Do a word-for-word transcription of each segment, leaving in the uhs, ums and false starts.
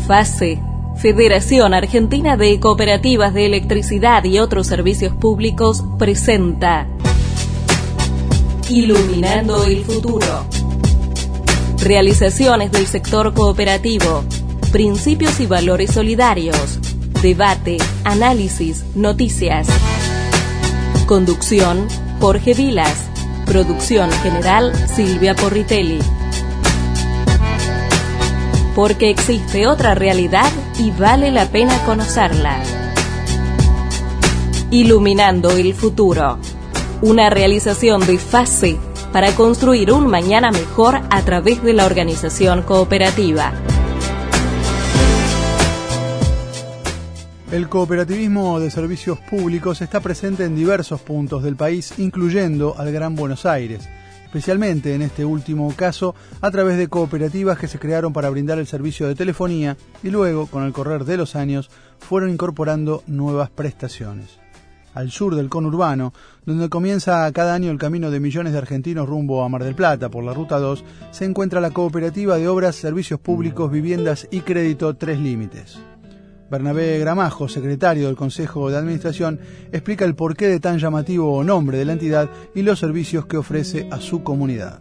FACE, Federación Argentina de Cooperativas de Electricidad y otros Servicios Públicos, presenta Iluminando el Futuro. Realizaciones del sector cooperativo, principios y valores solidarios, debate, análisis, noticias. Conducción, Jorge Vilas. Producción general, Silvia Porritelli. Porque existe otra realidad y vale la pena conocerla. Iluminando el Futuro. Una realización de FACE para construir un mañana mejor a través de la organización cooperativa. El cooperativismo de servicios públicos está presente en diversos puntos del país, incluyendo al Gran Buenos Aires, especialmente en este último caso a través de cooperativas que se crearon para brindar el servicio de telefonía y luego, con el correr de los años, fueron incorporando nuevas prestaciones. Al sur del conurbano, donde comienza cada año el camino de millones de argentinos rumbo a Mar del Plata por la Ruta dos, se encuentra la Cooperativa de Obras, Servicios Públicos, Viviendas y Crédito Tres Límites. Bernabé Gramajo, secretario del Consejo de Administración, explica el porqué de tan llamativo nombre de la entidad y los servicios que ofrece a su comunidad.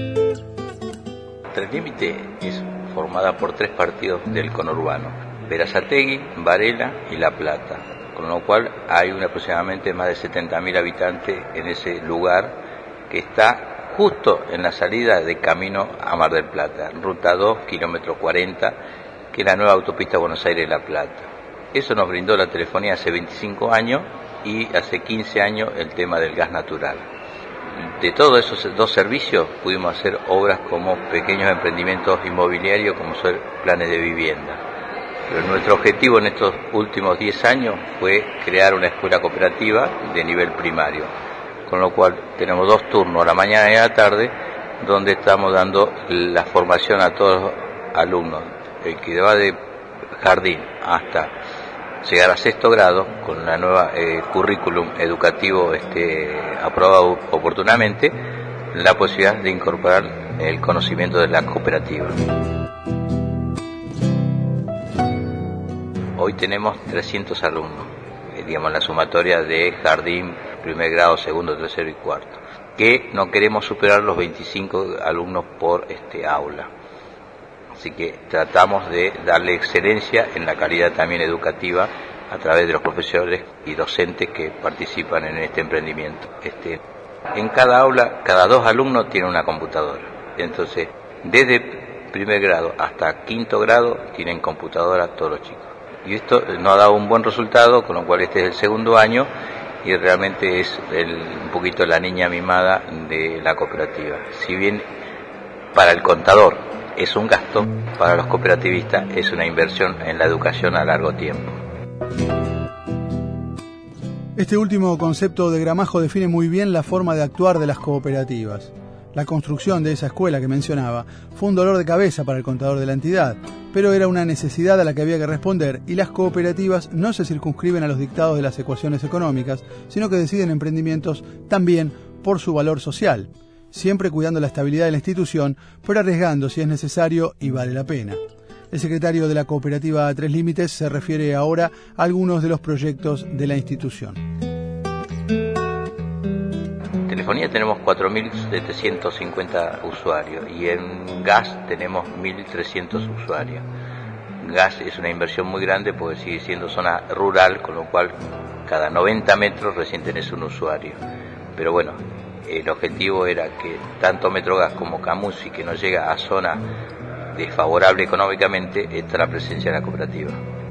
Tres Límites es formada por tres partidos del conurbano: Berazategui, Varela y La Plata, con lo cual hay un aproximadamente más de setenta mil habitantes en ese lugar que está justo en la salida de camino a Mar del Plata, Ruta dos, kilómetro cuarenta, que es la nueva autopista Buenos Aires-La Plata. Eso nos brindó la telefonía hace veinticinco años y hace quince años el tema del gas natural. De todos esos dos servicios pudimos hacer obras como pequeños emprendimientos inmobiliarios, como son planes de vivienda. Pero nuestro objetivo en estos últimos diez años fue crear una escuela cooperativa de nivel primario, con lo cual tenemos dos turnos, a la mañana y a la tarde, donde estamos dando la formación a todos los alumnos, el que va de jardín hasta llegar a sexto grado, con la nueva eh, currículum educativo este, aprobado oportunamente, la posibilidad de incorporar el conocimiento de la cooperativa. Hoy tenemos trescientos alumnos, eh, digamos la sumatoria de jardín, primer grado, segundo, tercero y cuarto, que no queremos superar los veinticinco alumnos por este aula. Así que tratamos de darle excelencia en la calidad también educativa a través de los profesores y docentes que participan en este emprendimiento. Este, en cada aula, cada dos alumnos tienen una computadora. Entonces, desde primer grado hasta quinto grado tienen computadora todos los chicos. Y esto nos ha dado un buen resultado, con lo cual este es el segundo año y realmente es el, un poquito la niña mimada de la cooperativa. Si bien para el contador es un gasto, para los cooperativistas es una inversión en la educación a largo tiempo. Este último concepto de Gramajo define muy bien la forma de actuar de las cooperativas. La construcción de esa escuela que mencionaba fue un dolor de cabeza para el contador de la entidad, pero era una necesidad a la que había que responder, y las cooperativas no se circunscriben a los dictados de las ecuaciones económicas, sino que deciden emprendimientos también por su valor social, siempre cuidando la estabilidad de la institución, pero arriesgando si es necesario y vale la pena. El secretario de la cooperativa Tres Límites se refiere ahora a algunos de los proyectos de la institución. En telefonía tenemos cuatro mil setecientos cincuenta usuarios y en gas tenemos mil trescientos usuarios. Gas es una inversión muy grande porque sigue siendo zona rural, con lo cual cada noventa metros recién tenés un usuario. Pero bueno, el objetivo era que tanto Metrogas como Camusi, que no llega a zona desfavorable económicamente, está la presencia de la cooperativa.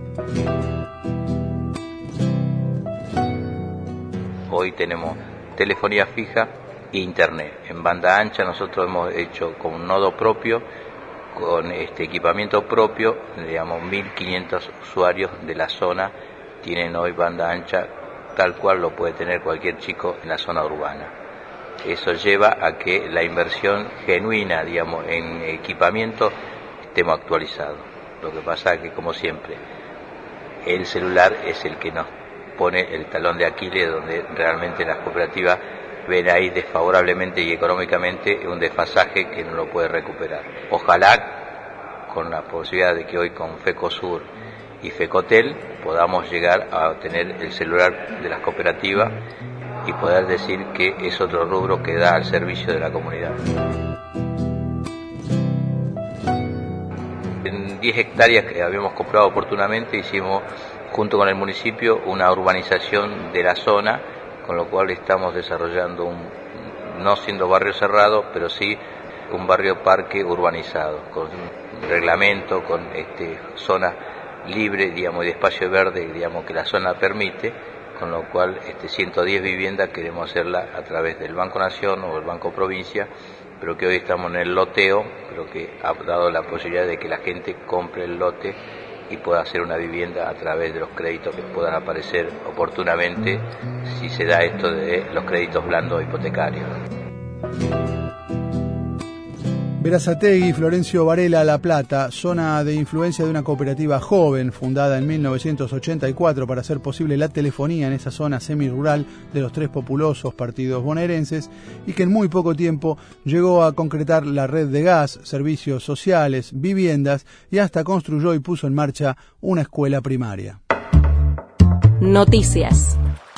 Hoy tenemos telefonía fija e internet. En banda ancha nosotros hemos hecho con un nodo propio, con este equipamiento propio, digamos mil quinientos usuarios de la zona tienen hoy banda ancha, tal cual lo puede tener cualquier chico en la zona urbana. Eso lleva a que la inversión genuina, digamos, en equipamiento estemos actualizados. Lo que pasa es que, como siempre, el celular es el que nos pone el talón de Aquiles, donde realmente las cooperativas ven ahí desfavorablemente y económicamente un desfasaje que no lo puede recuperar. Ojalá con la posibilidad de que hoy con FECOSUR y FECOTEL podamos llegar a tener el celular de las cooperativas y poder decir que es otro rubro que da al servicio de la comunidad. En diez hectáreas que habíamos comprado oportunamente hicimos junto con el municipio una urbanización de la zona, con lo cual estamos desarrollando un, no siendo barrio cerrado, pero sí un barrio parque urbanizado, con un reglamento, con este, zona libre, digamos, y de espacio verde, digamos, que la zona permite, con lo cual este, ciento diez viviendas queremos hacerla a través del Banco Nación o el Banco Provincia, pero que hoy estamos en el loteo, pero que ha dado la posibilidad de que la gente compre el lote y pueda hacer una vivienda a través de los créditos que puedan aparecer oportunamente si se da esto de los créditos blandos hipotecarios. Berazategui, Florencio Varela, La Plata, zona de influencia de una cooperativa joven fundada en mil novecientos ochenta y cuatro para hacer posible la telefonía en esa zona semirural de los tres populosos partidos bonaerenses y que en muy poco tiempo llegó a concretar la red de gas, servicios sociales, viviendas y hasta construyó y puso en marcha una escuela primaria. Noticias.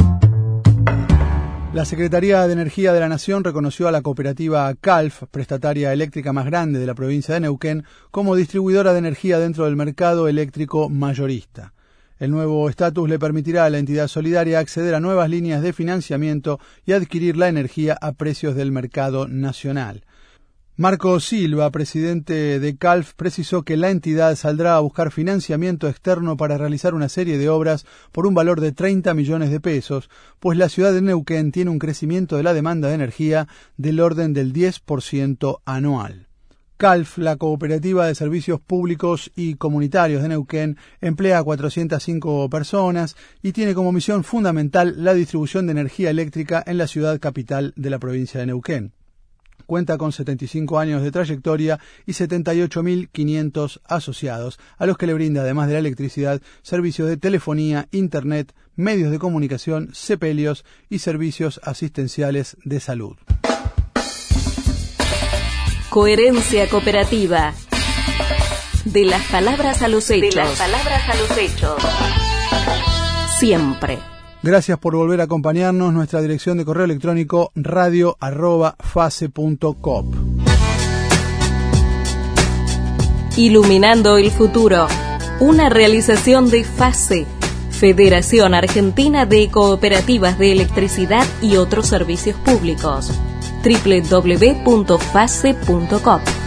La Secretaría de Energía de la Nación reconoció a la cooperativa CALF, prestataria eléctrica más grande de la provincia de Neuquén, como distribuidora de energía dentro del mercado eléctrico mayorista. El nuevo estatus le permitirá a la entidad solidaria acceder a nuevas líneas de financiamiento y adquirir la energía a precios del mercado nacional. Marco Silva, presidente de CALF, precisó que la entidad saldrá a buscar financiamiento externo para realizar una serie de obras por un valor de treinta millones de pesos, pues la ciudad de Neuquén tiene un crecimiento de la demanda de energía del orden del diez por ciento anual. CALF, la Cooperativa de Servicios Públicos y Comunitarios de Neuquén, emplea a cuatrocientas cinco personas y tiene como misión fundamental la distribución de energía eléctrica en la ciudad capital de la provincia de Neuquén. Cuenta con setenta y cinco años de trayectoria y setenta y ocho mil quinientos asociados, a los que le brinda, además de la electricidad, servicios de telefonía, internet, medios de comunicación, sepelios y servicios asistenciales de salud. Coherencia cooperativa. De las palabras a los hechos. De las palabras a los hechos. Siempre. Gracias por volver a acompañarnos. Nuestra dirección de correo electrónico radio arroba face punto cop. Iluminando el futuro. Una realización de FACE, Federación Argentina de Cooperativas de Electricidad y otros servicios públicos. doble u doble u doble u punto face punto cop